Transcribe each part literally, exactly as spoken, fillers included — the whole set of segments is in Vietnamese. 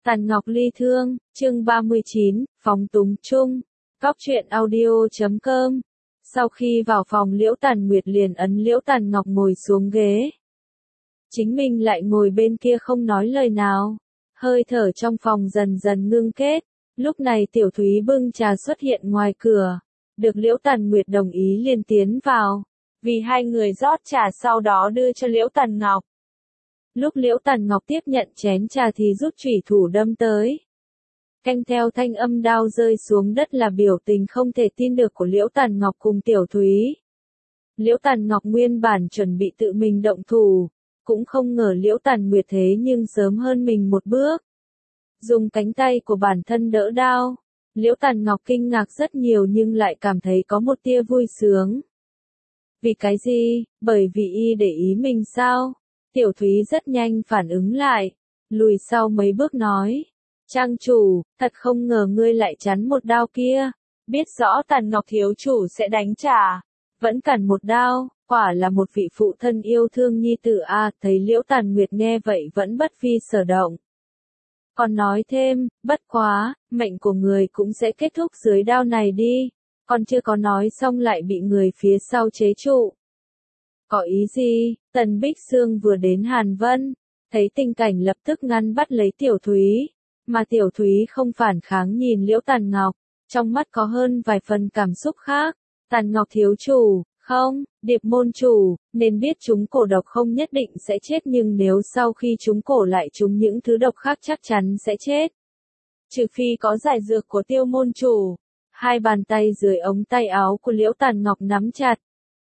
Tàn Ngọc ly thương, chương ba mươi chín, phóng túng chung. Cóc truyện audio chấm com. Sau khi vào phòng Liễu Tàn Nguyệt liền ấn Liễu Tàn Ngọc ngồi xuống ghế. Chính mình lại ngồi bên kia không nói lời nào. Hơi thở trong phòng dần dần ngưng kết. Lúc này Tiểu Thúy bưng trà xuất hiện ngoài cửa. Được Liễu Tàn Nguyệt đồng ý liền tiến vào. Vì hai người rót trà sau đó đưa cho Liễu Tàn Ngọc. Lúc Liễu Tàn Ngọc tiếp nhận chén trà thì rút chủy thủ đâm tới. Canh theo thanh âm đao rơi xuống đất là biểu tình không thể tin được của Liễu Tàn Ngọc cùng Tiểu Thúy. Liễu Tàn Ngọc nguyên bản chuẩn bị tự mình động thủ, cũng không ngờ Liễu Tàn Nguyệt thế nhưng sớm hơn mình một bước. Dùng cánh tay của bản thân đỡ đao, Liễu Tàn Ngọc kinh ngạc rất nhiều nhưng lại cảm thấy có một tia vui sướng. Vì cái gì? Bởi vì y để ý mình sao? Tiểu Thúy rất nhanh phản ứng lại, lùi sau mấy bước nói. Trang chủ, thật không ngờ ngươi lại chắn một đao kia. Biết rõ Tàn Ngọc thiếu chủ sẽ đánh trả. Vẫn cản một đao, quả là một vị phụ thân yêu thương nhi tử a. À, thấy Liễu Tàn Nguyệt nghe vậy vẫn bất phi sở động. Còn nói thêm, bất quá, mệnh của người cũng sẽ kết thúc dưới đao này đi. Còn chưa có nói xong lại bị người phía sau chế trụ. Có ý gì? Tần Bích Sương vừa đến Hàn Vân, thấy tình cảnh lập tức ngăn bắt lấy Tiểu Thúy, mà Tiểu Thúy không phản kháng nhìn Liễu Tàn Ngọc, trong mắt có hơn vài phần cảm xúc khác. Tàn Ngọc thiếu chủ, không, Điệp môn chủ, nên biết chúng cổ độc không nhất định sẽ chết nhưng nếu sau khi chúng cổ lại chúng những thứ độc khác chắc chắn sẽ chết. Trừ phi có giải dược của Tiêu môn chủ. Hai bàn tay dưới ống tay áo của Liễu Tàn Ngọc nắm chặt.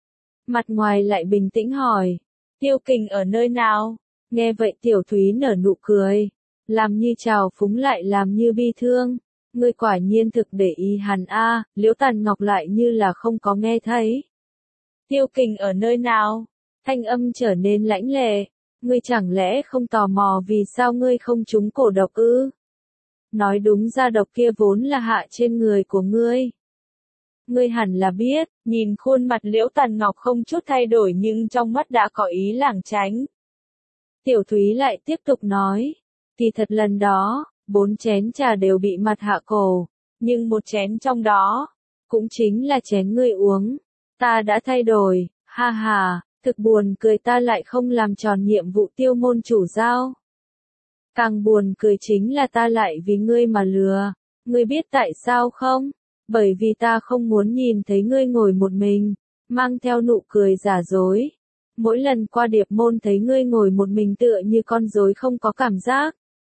Mặt ngoài lại bình tĩnh hỏi, Tiêu Kình ở nơi nào? Nghe vậy Tiểu Thúy nở nụ cười, làm như trào phúng lại làm như bi thương. Ngươi quả nhiên thực để ý hắn a. À, Liễu Tàn Ngọc lại như là không có nghe thấy. Tiêu Kình ở nơi nào? Thanh âm trở nên lãnh lệ. Ngươi chẳng lẽ không tò mò vì sao ngươi không trúng cổ độc ư? Nói đúng ra độc kia vốn là hạ trên người của ngươi. Ngươi hẳn là biết, nhìn khuôn mặt Liễu Tàn Ngọc không chút thay đổi nhưng trong mắt đã có ý lảng tránh. Tiểu Thúy lại tiếp tục nói, kỳ thật lần đó, bốn chén trà đều bị mặt hạ cổ, nhưng một chén trong đó, cũng chính là chén ngươi uống, ta đã thay đổi, ha ha, thực buồn cười ta lại không làm tròn nhiệm vụ Tiêu môn chủ giao. Càng buồn cười chính là ta lại vì ngươi mà lừa, ngươi biết tại sao không? Bởi vì ta không muốn nhìn thấy ngươi ngồi một mình, mang theo nụ cười giả dối. Mỗi lần qua Điệp môn thấy ngươi ngồi một mình tựa như con rối không có cảm giác.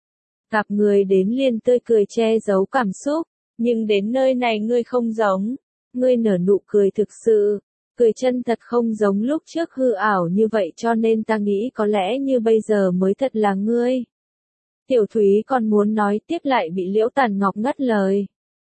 Gặp người đến liền tươi cười che giấu cảm xúc, nhưng đến nơi này ngươi không giống. Ngươi nở nụ cười thực sự, cười chân thật không giống lúc trước hư ảo như vậy cho nên ta nghĩ có lẽ như bây giờ mới thật là ngươi. Tiểu Thúy còn muốn nói tiếp lại bị Liễu Tàn Ngọc ngắt lời.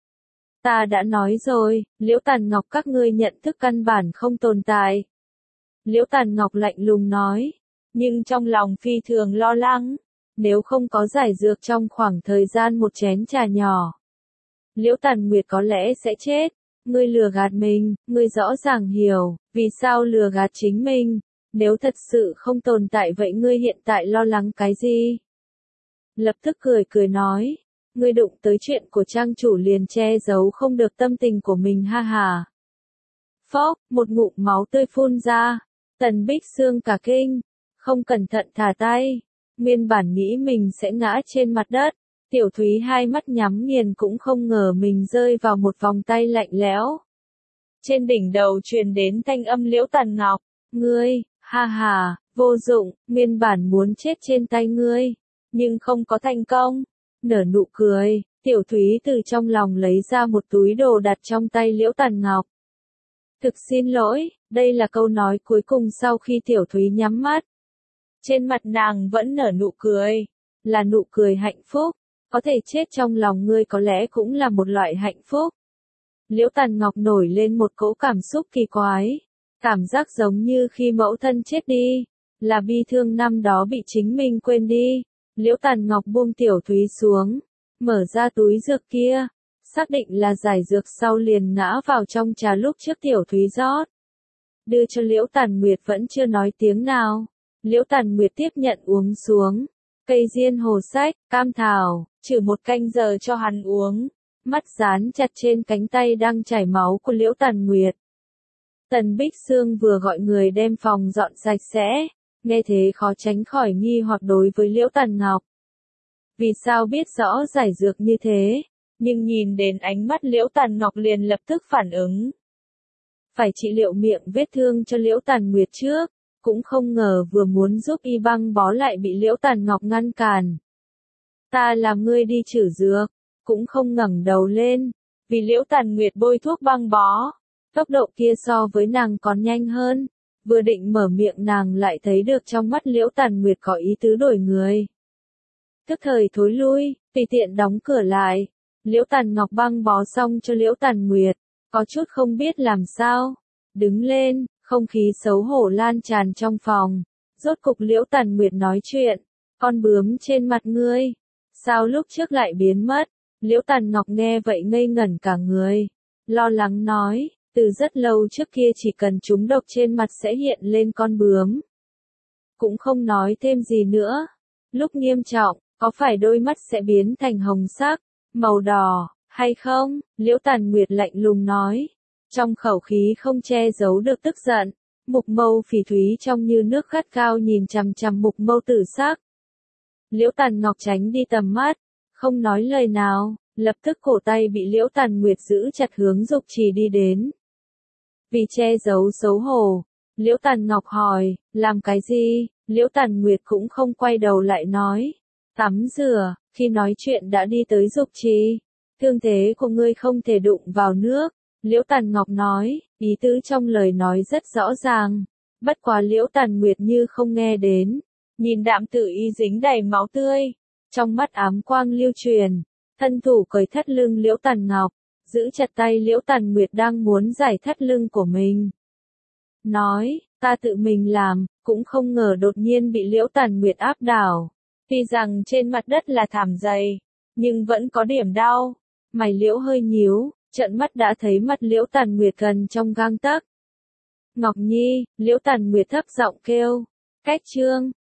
Ta đã nói rồi, Liễu Tàn Ngọc các ngươi nhận thức căn bản không tồn tại. Liễu Tàn Ngọc lạnh lùng nói, nhưng trong lòng phi thường lo lắng, nếu không có giải dược trong khoảng thời gian một chén trà nhỏ. Liễu Tàn Nguyệt có lẽ sẽ chết, ngươi lừa gạt mình, ngươi rõ ràng hiểu, vì sao lừa gạt chính mình, nếu thật sự không tồn tại vậy ngươi hiện tại lo lắng cái gì? Lập tức cười cười nói. Ngươi đụng tới chuyện của trang chủ liền che giấu không được tâm tình của mình ha hà. Phốc, một ngụm máu tươi phun ra. Tần Bích Sương cả kinh, không cẩn thận thả tay. Nguyên bản nghĩ mình sẽ ngã trên mặt đất. Tiểu Thúy hai mắt nhắm nghiền cũng không ngờ mình rơi vào một vòng tay lạnh lẽo. Trên đỉnh đầu truyền đến thanh âm Liễu Tàn Ngọc. Ngươi, ha hà, vô dụng, nguyên bản muốn chết trên tay ngươi. Nhưng không có thành công. Nở nụ cười, Tiểu Thúy từ trong lòng lấy ra một túi đồ đặt trong tay Liễu Tàn Ngọc. Thực xin lỗi, đây là câu nói cuối cùng sau khi Tiểu Thúy nhắm mắt. Trên mặt nàng vẫn nở nụ cười, là nụ cười hạnh phúc, có thể chết trong lòng ngươi có lẽ cũng là một loại hạnh phúc. Liễu Tàn Ngọc nổi lên một cỗ cảm xúc kỳ quái, cảm giác giống như khi mẫu thân chết đi, là bi thương năm đó bị chính mình quên đi. Liễu Tàn Ngọc buông Tiểu Thúy xuống, mở ra túi dược kia, xác định là giải dược sau liền ngã vào trong trà lúc trước Tiểu Thúy rót. Đưa cho Liễu Tàn Nguyệt vẫn chưa nói tiếng nào. Liễu Tàn Nguyệt tiếp nhận uống xuống. Cây diên hồ sách, cam thảo, trừ một canh giờ cho hắn uống, mắt dán chặt trên cánh tay đang chảy máu của Liễu Tàn Nguyệt. Tần Bích Sương vừa gọi người đem phòng dọn sạch sẽ, nghe thế khó tránh khỏi nghi hoặc đối với Liễu Tàn Ngọc. Vì sao biết rõ giải dược như thế, nhưng nhìn đến ánh mắt Liễu Tàn Ngọc liền lập tức phản ứng. Phải trị liệu miệng vết thương cho Liễu Tàn Nguyệt trước, cũng không ngờ vừa muốn giúp y băng bó lại bị Liễu Tàn Ngọc ngăn cản. Ta làm ngươi đi trừ dược, cũng không ngẩng đầu lên, vì Liễu Tàn Nguyệt bôi thuốc băng bó. Tốc độ kia so với nàng còn nhanh hơn, vừa định mở miệng nàng lại thấy được trong mắt Liễu Tàn Nguyệt có ý tứ đổi người. Tức thời thối lui, tùy tiện đóng cửa lại, Liễu Tàn Ngọc băng bó xong cho Liễu Tàn Nguyệt, có chút không biết làm sao, đứng lên, không khí xấu hổ lan tràn trong phòng, rốt cục Liễu Tàn Nguyệt nói chuyện, con bướm trên mặt ngươi, sao lúc trước lại biến mất, Liễu Tàn Ngọc nghe vậy ngây ngẩn cả người, lo lắng nói. Từ rất lâu trước kia chỉ cần trúng độc trên mặt sẽ hiện lên con bướm. Cũng không nói thêm gì nữa. Lúc nghiêm trọng, có phải đôi mắt sẽ biến thành hồng sắc, màu đỏ, hay không? Liễu Tàn Nguyệt lạnh lùng nói. Trong khẩu khí không che giấu được tức giận. Mục mâu phỉ thúy trông như nước gắt cao nhìn chằm chằm mục mâu tử sắc. Liễu Tàn Ngọc tránh đi tầm mắt, không nói lời nào, lập tức cổ tay bị Liễu Tàn Nguyệt giữ chặt hướng Dục Trì đi đến. Vì che giấu xấu hổ, Liễu Tàn Ngọc hỏi, làm cái gì? Liễu Tàn Nguyệt cũng không quay đầu lại nói, tắm rửa, khi nói chuyện đã đi tới Dục Trì. Thương thế của ngươi không thể đụng vào nước, Liễu Tàn Ngọc nói, ý tứ trong lời nói rất rõ ràng, bất quá Liễu Tàn Nguyệt như không nghe đến, nhìn đạm tử y dính đầy máu tươi, trong mắt ám quang lưu truyền, thân thủ cởi thắt lưng Liễu Tàn Ngọc. Giữ chặt tay Liễu Tàn Nguyệt đang muốn giải thắt lưng của mình. Nói, ta tự mình làm, cũng không ngờ đột nhiên bị Liễu Tàn Nguyệt áp đảo. Tuy rằng trên mặt đất là thảm dày, nhưng vẫn có điểm đau. Mày Liễu hơi nhíu, trợn mắt đã thấy mặt Liễu Tàn Nguyệt gần trong gang tấc. Ngọc Nhi, Liễu Tàn Nguyệt thấp giọng kêu. Cách chương,